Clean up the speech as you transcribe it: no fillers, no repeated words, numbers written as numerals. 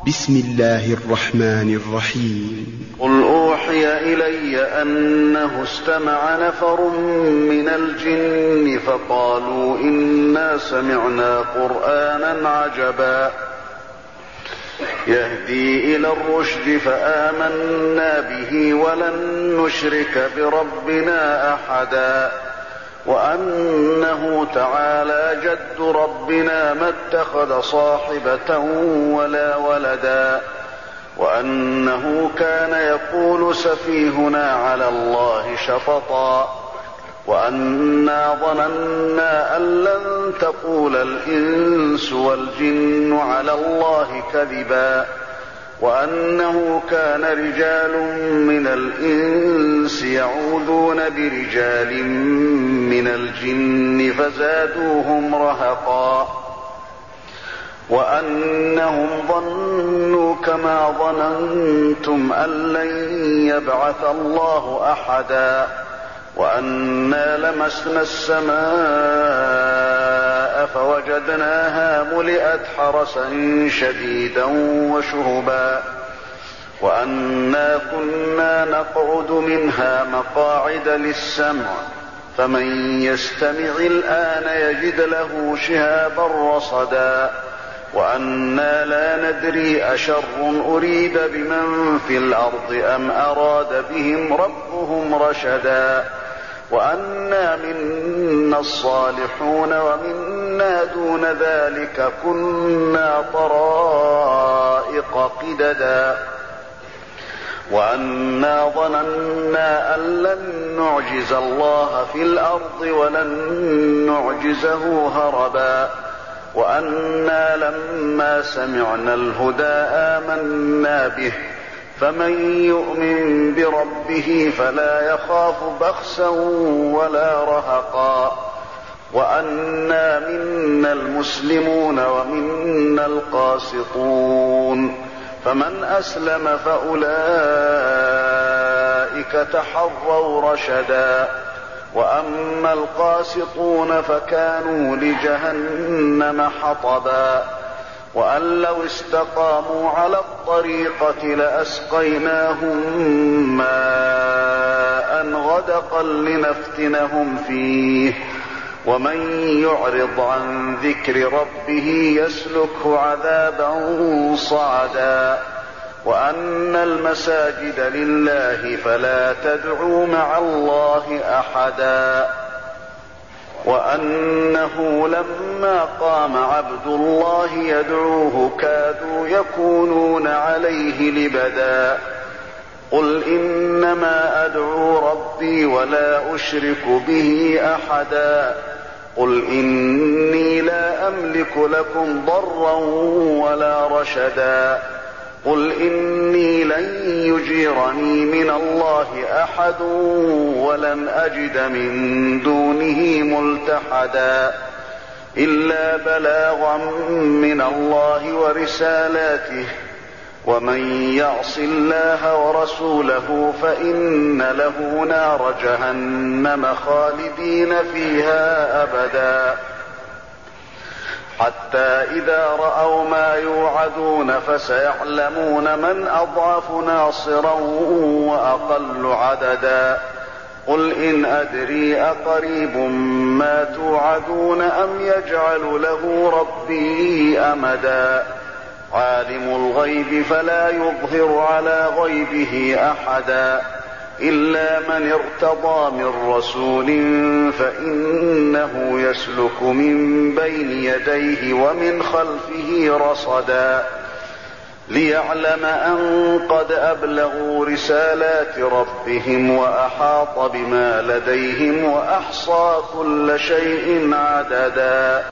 بسم الله الرحمن الرحيم. قل أوحي إلي أنه استمع نفر من الجن فقالوا إنا سمعنا قرآنا عجبا يهدي إلى الرشد فآمنا به ولن نشرك بربنا أحدا وأنه تعالى جد ربنا ما اتخذ صاحبة ولا ولدا وأنه كان يقول سفيهنا على الله شططا وأنا ظننا أن لن تقول الإنس والجن على الله كذبا وأنه كان رجال من الإنس يعوذون برجال من الجن فزادوهم رهقا وأنهم ظنوا كما ظننتم أن لن يبعث الله أحدا وأنا لمسنا السماء فوجدناها ملئت حرسا شديدا وشهبا وأنا كنا نقعد منها مقاعد للسمع فمن يستمع الآن يجد له شهابا رصدا وأنا لا ندري أشر أريد بمن في الأرض أم أراد بهم ربهم رشدا وأنا منا الصالحون ومنا دون ذلك كنا طرائق قددا وأنا ظننا أن لن نعجز الله في الأرض ولن نعجزه هربا وأنا لما سمعنا الهدى آمنا به فمن يؤمن بربه فلا يخاف بخسا ولا رهقا وأنا منا المسلمون ومنا القاسطون فمن أسلم فأولئك تحروا رشدا وأما القاسطون فكانوا لجهنم حطبا وأن لو استقاموا على الطريقة لأسقيناهم ماء غدقا لنفتنهم فيه ومن يعرض عن ذكر ربه يسلكه عذابا صعدا وأن المساجد لله فلا تدعوا مع الله أحدا وأنه لما قام عبد الله يدعوه كادوا يكونون عليه لبدا قل إنما أدعو ربي ولا أشرك به أحدا قل إني لا أملك لكم ضرا ولا رشدا قل إني لن يجيرني من الله أحد ولن أجد من دونه ملتحدا إلا بلاغا من الله ورسالاته ومن يعص الله ورسوله فإن له نار جهنم خالدين فيها أبدا حتى إذا رأوا ما يوعدون فسيعلمون من أضعف ناصرا وأقل عددا قل إن أدري أقريب ما توعدون أم يجعل له ربي أمدا عالم الغيب فلا يظهر على غيبه أحدا إلا من ارتضى من رسول فإنه يسلك من بين يديه ومن خلفه رصدا ليعلم أن قد أبلغوا رسالات ربهم وأحاط بما لديهم وأحصى كل شيء عددا.